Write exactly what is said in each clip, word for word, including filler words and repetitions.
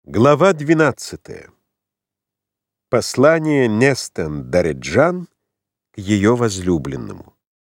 Глава двенадцатая. Послание Нестен-Дареджан к ее возлюбленному.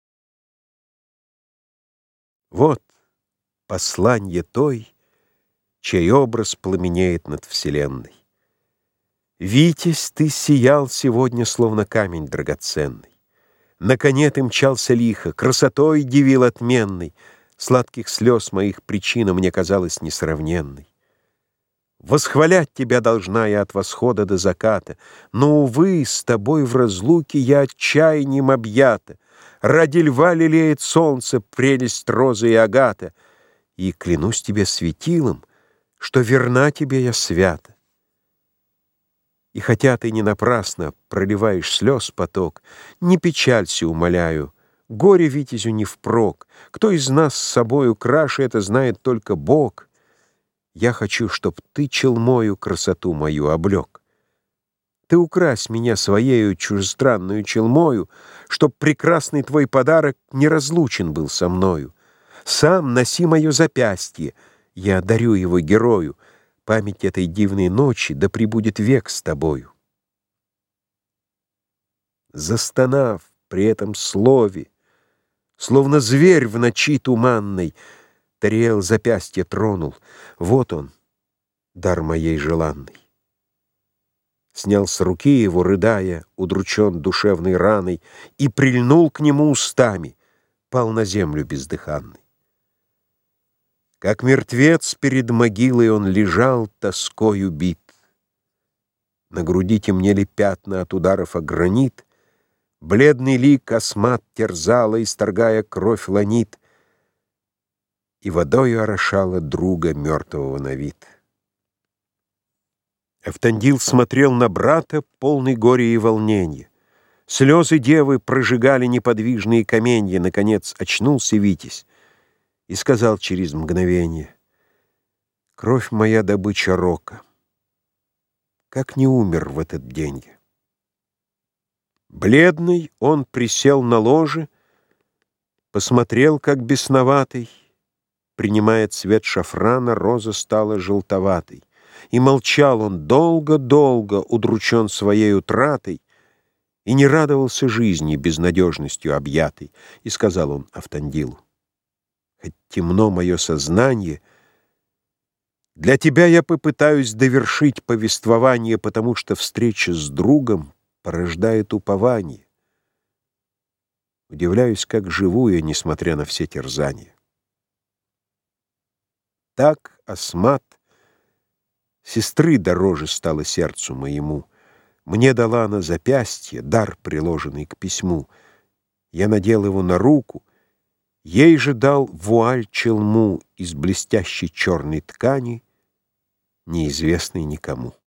Вот посланье той, чей образ пламенеет над вселенной. Витязь, ты сиял сегодня, словно камень драгоценный. На коне ты мчался лихо, красотой дивил отменной. Сладких слез моих причина мне казалась несравненной. Восхвалять тебя должна я от восхода до заката, но, увы, с тобой в разлуке я отчаянием объята. Ради льва лелеет солнце прелесть розы и агата, и клянусь тебе светилом, что верна тебе я свята. И хотя ты не напрасно проливаешь слез поток, не печалься, умоляю, горе витязю не впрок. Кто из нас с собою краше, это знает только Бог. Я хочу, чтоб ты челмою красоту мою облек. Ты укрась меня своею чужестранную челмою, чтоб прекрасный твой подарок неразлучен был со мною. Сам носи мое запястье, я дарю его герою. Память этой дивной ночи да пребудет век с тобою. Застонав при этом слове, словно зверь в ночи туманной, Тариэл запястье тронул. Вот он, дар моей желанной. Снял с руки его, рыдая, удручен душевной раной, и прильнул к нему устами, пал на землю бездыханный. Как мертвец перед могилой он лежал, тоской убит. На груди темнели пятна от ударов о гранит, бледный лик осмат терзала, исторгая кровь ланит, и водою орошала друга мертвого на вид. Автандил смотрел на брата, полный горя и волнения. Слезы девы прожигали неподвижные каменья. Наконец очнулся Витязь и сказал через мгновение: «Кровь моя добыча рока, как не умер в этот день я». Бледный он присел на ложе, посмотрел, как бесноватый. Принимая цвет шафрана, роза стала желтоватой. И молчал он долго-долго, удручен своей утратой, и не радовался жизни, безнадежностью объятой. И сказал он Автандилу: «Хоть темно мое сознание, для тебя я попытаюсь довершить повествование, потому что встреча с другом порождает упование. Удивляюсь, как живу я, несмотря на все терзания». Так Асмат сестры дороже стала сердцу моему. Мне дала она запястье, дар, приложенный к письму. Я надел его на руку, ей же дал вуаль-челму из блестящей черной ткани, неизвестной никому.